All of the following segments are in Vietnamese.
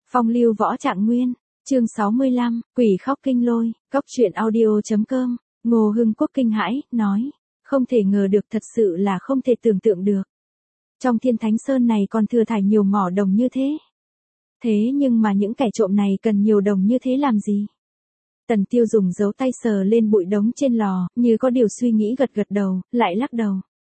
Phong lưu võ trạng nguyên, chương 65, quỷ khóc kinh lôi, cóc truyện audio.com, Ngô Hưng Quốc kinh hãi, nói, không thể ngờ được, thật sự là không thể tưởng tượng được. Trong Thiên Thánh Sơn này còn thừa thải nhiều mỏ đồng như thế. Thế nhưng mà những kẻ trộm này cần nhiều đồng như thế làm gì? Tần Tiêu dùng dấu tay sờ lên bụi đống trên lò, như có điều suy nghĩ gật gật đầu, lại lắc đầu.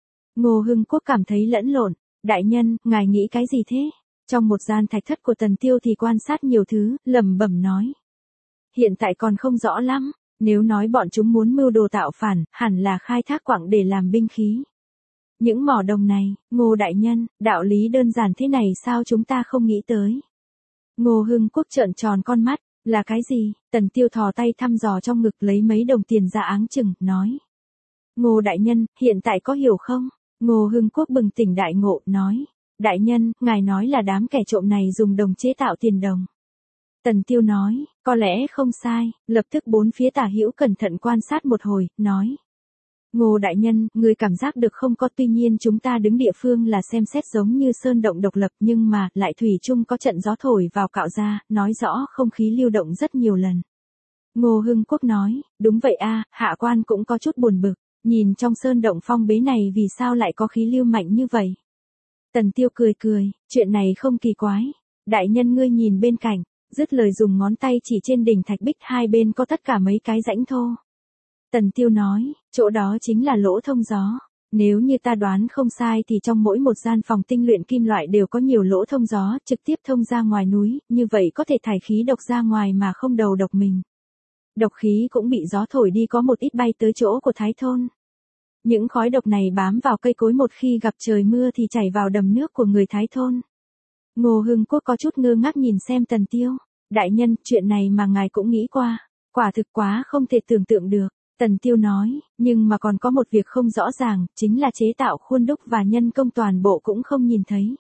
Ngô Hưng Quốc cảm thấy lẫn lộn, đại nhân, ngài nghĩ cái gì thế? Trong một gian thạch thất của Tần Tiêu thì quan sát nhiều thứ, lẩm bẩm nói. Hiện tại còn không rõ lắm, nếu nói bọn chúng muốn mưu đồ tạo phản, hẳn là khai thác quặng để làm binh khí. Những mỏ đồng này, Ngô đại nhân, đạo lý đơn giản thế này sao chúng ta không nghĩ tới? Ngô Hưng Quốc trợn tròn con mắt, là cái gì? Tần Tiêu thò tay thăm dò trong ngực lấy mấy đồng tiền ra áng chừng, nói. Ngô đại nhân, hiện tại có hiểu không? Ngô Hưng Quốc bừng tỉnh đại ngộ, nói. Đại nhân, ngài nói là đám kẻ trộm này dùng đồng chế tạo tiền đồng. Tần Tiêu nói, có lẽ không sai, lập tức bốn phía tả hữu cẩn thận quan sát một hồi, nói. Ngô đại nhân, người cảm giác được không có, tuy nhiên chúng ta đứng địa phương là xem xét giống như sơn động độc lập nhưng mà lại thủy chung có trận gió thổi vào cạo ra, nói rõ không khí lưu động rất nhiều lần. Ngô Hưng Quốc nói, đúng vậy a, hạ quan cũng có chút buồn bực, nhìn trong sơn động phong bế này vì sao lại có khí lưu mạnh như vậy. Tần Tiêu cười cười, chuyện này không kỳ quái. Đại nhân ngươi nhìn bên cạnh, dứt lời dùng ngón tay chỉ trên đỉnh thạch bích hai bên có tất cả mấy cái rãnh thô. Tần Tiêu nói, chỗ đó chính là lỗ thông gió. Nếu như ta đoán không sai thì trong mỗi một gian phòng tinh luyện kim loại đều có nhiều lỗ thông gió trực tiếp thông ra ngoài núi, như vậy có thể thải khí độc ra ngoài mà không đầu độc mình. Độc khí cũng bị gió thổi đi có một ít bay tới chỗ của Thái Thôn. Những khói độc này bám vào cây cối một khi gặp trời mưa thì chảy vào đầm nước của người Thái Thôn. Ngô Hưng Quốc có chút ngơ ngác nhìn xem Tần Tiêu. Đại nhân, chuyện này mà ngài cũng nghĩ qua. Quả thực quá không thể tưởng tượng được. Tần Tiêu nói, nhưng mà còn có một việc không rõ ràng, chính là chế tạo khuôn đúc và nhân công toàn bộ cũng không nhìn thấy.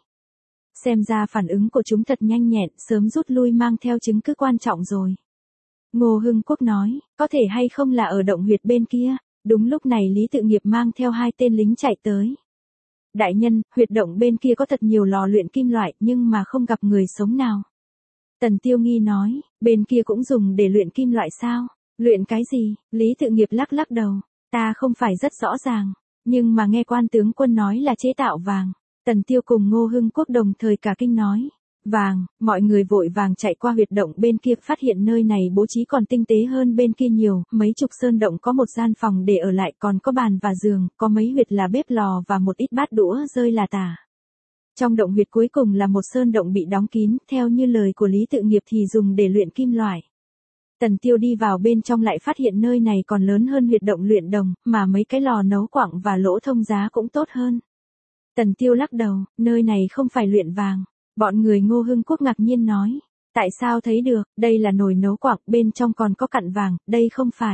Xem ra phản ứng của chúng thật nhanh nhẹn, sớm rút lui mang theo chứng cứ quan trọng rồi. Ngô Hưng Quốc nói, có thể hay không là ở động huyệt bên kia. Đúng lúc này Lý Tự Nghiệp mang theo hai tên lính chạy tới. Đại nhân, huyệt động bên kia có thật nhiều lò luyện kim loại nhưng mà không gặp người sống nào. Tần Tiêu nghi nói, bên kia cũng dùng để luyện kim loại sao? Luyện cái gì? Lý Tự Nghiệp lắc lắc đầu. Ta không phải rất rõ ràng, nhưng mà nghe quan tướng quân nói là chế tạo vàng. Tần Tiêu cùng Ngô Hưng Quốc đồng thời cả kinh nói. Vàng, mọi người vội vàng chạy qua huyệt động bên kia phát hiện nơi này bố trí còn tinh tế hơn bên kia nhiều, mấy chục sơn động có một gian phòng để ở lại còn có bàn và giường, có mấy huyệt là bếp lò và một ít bát đũa rơi là tả. Trong động huyệt cuối cùng là một sơn động bị đóng kín, theo như lời của Lý Tự Nghiệp thì dùng để luyện kim loại. Tần Tiêu đi vào bên trong lại phát hiện nơi này còn lớn hơn huyệt động luyện đồng, mà mấy cái lò nấu quặng và lỗ thông giá cũng tốt hơn. Tần Tiêu lắc đầu, nơi này không phải luyện vàng. Bọn người Ngô Hưng Quốc ngạc nhiên nói, tại sao thấy được, đây là nồi nấu quặng, bên trong còn có cặn vàng, đây không phải.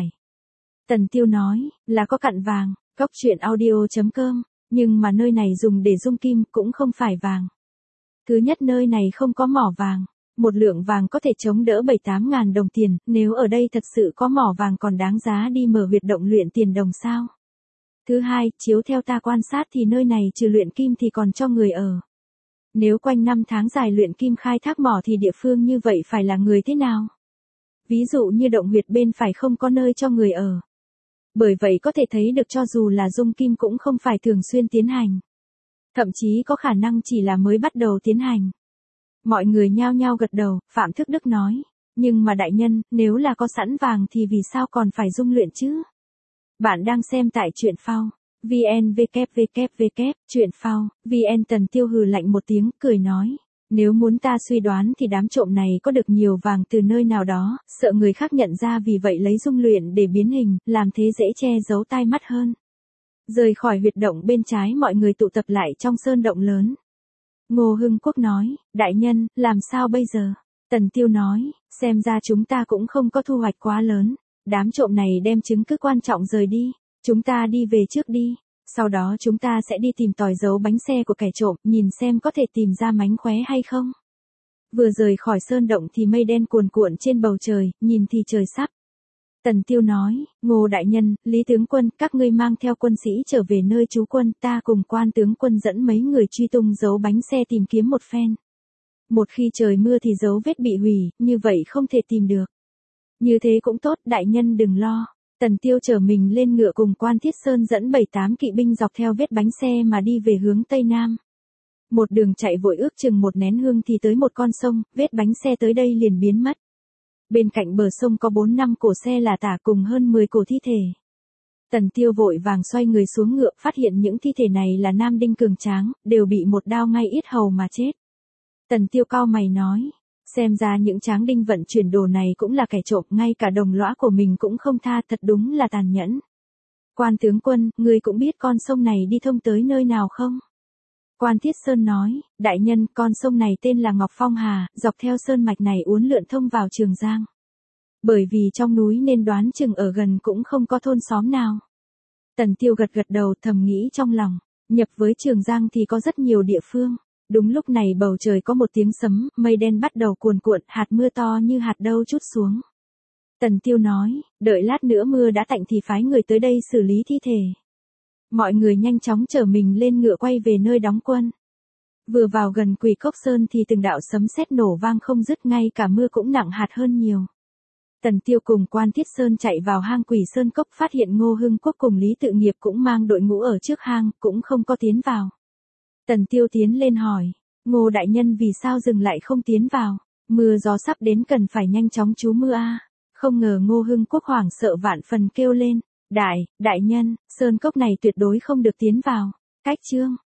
Tần Tiêu nói, là có cặn vàng, cóc truyện audio.com, nhưng mà nơi này dùng để dung kim cũng không phải vàng. Thứ nhất nơi này không có mỏ vàng, một lượng vàng có thể chống đỡ 7-8 ngàn đồng tiền, nếu ở đây thật sự có mỏ vàng còn đáng giá đi mở huyệt động luyện tiền đồng sao. Thứ hai, chiếu theo ta quan sát thì nơi này trừ luyện kim thì còn cho người ở. Nếu quanh năm tháng dài luyện kim khai thác mỏ thì địa phương như vậy phải là người thế nào? Ví dụ như động huyệt bên phải không có nơi cho người ở. Bởi vậy có thể thấy được cho dù là dung kim cũng không phải thường xuyên tiến hành. Thậm chí có khả năng chỉ là mới bắt đầu tiến hành. Mọi người nhao nhao gật đầu, Phạm Thức Đức nói. Nhưng mà đại nhân, nếu là có sẵn vàng thì vì sao còn phải dung luyện chứ? Bạn đang xem tại truyện phao. Truyện phao, VN. Tần Tiêu hừ lạnh một tiếng, cười nói. Nếu muốn ta suy đoán thì đám trộm này có được nhiều vàng từ nơi nào đó, sợ người khác nhận ra vì vậy lấy dung luyện để biến hình, làm thế dễ che giấu tai mắt hơn. Rời khỏi huyệt động bên trái mọi người tụ tập lại trong sơn động lớn. Ngô Hưng Quốc nói, đại nhân, làm sao bây giờ? Tần Tiêu nói, xem ra chúng ta cũng không có thu hoạch quá lớn. Đám trộm này đem chứng cứ quan trọng rời đi. Chúng ta đi về trước đi, sau đó chúng ta sẽ đi tìm tòi dấu bánh xe của kẻ trộm, nhìn xem có thể tìm ra mánh khóe hay không. Vừa rời khỏi sơn động thì mây đen cuồn cuộn trên bầu trời, nhìn thì trời sắp. Tần Tiêu nói, Ngô đại nhân, Lý tướng quân, các ngươi mang theo quân sĩ trở về nơi trú quân, ta cùng quan tướng quân dẫn mấy người truy tung dấu bánh xe tìm kiếm một phen. Một khi trời mưa thì dấu vết bị hủy, như vậy không thể tìm được. Như thế cũng tốt, đại nhân đừng lo. Tần Tiêu chở mình lên ngựa cùng Quan Thiết Sơn dẫn 7-8 kỵ binh dọc theo vết bánh xe mà đi về hướng Tây Nam. Một đường chạy vội ước chừng một nén hương thì tới một con sông, vết bánh xe tới đây liền biến mất. Bên cạnh bờ sông có 4-5 cổ xe là tả cùng hơn 10 cổ thi thể. Tần Tiêu vội vàng xoay người xuống ngựa, phát hiện những thi thể này là nam đinh cường tráng, đều bị một đao ngay yết hầu mà chết. Tần Tiêu cau mày nói, xem ra những tráng đinh vận chuyển đồ này cũng là kẻ trộm, ngay cả đồng lõa của mình cũng không tha, thật đúng là tàn nhẫn. Quan tướng quân, ngươi cũng biết con sông này đi thông tới nơi nào không? Quan Thiết Sơn nói, đại nhân, con sông này tên là Ngọc Phong Hà, dọc theo sơn mạch này uốn lượn thông vào Trường Giang. Bởi vì trong núi nên đoán chừng ở gần cũng không có thôn xóm nào. Tần Tiêu gật gật đầu, thầm nghĩ trong lòng, nhập với Trường Giang thì có rất nhiều địa phương. Đúng lúc này bầu trời có một tiếng sấm, mây đen bắt đầu cuồn cuộn, hạt mưa to như hạt đậu trút xuống. Tần Tiêu nói, đợi lát nữa mưa đã tạnh thì phái người tới đây xử lý thi thể. Mọi người nhanh chóng chở mình lên ngựa quay về nơi đóng quân. Vừa vào gần Quỷ Cốc Sơn thì từng đạo sấm sét nổ vang không dứt, ngay cả mưa cũng nặng hạt hơn nhiều. Tần Tiêu cùng Quan Thiết Sơn chạy vào hang Quỷ Sơn Cốc, phát hiện Ngô Hưng Quốc cùng Lý Tự Nghiệp cũng mang đội ngũ ở trước hang, cũng không có tiến vào. Tần Tiêu tiến lên hỏi, Ngô đại nhân vì sao dừng lại không tiến vào, mưa gió sắp đến cần phải nhanh chóng trú mưa a. Không ngờ Ngô Hưng Quốc hoảng sợ vạn phần kêu lên, đại nhân, sơn cốc này tuyệt đối không được tiến vào. Cách chương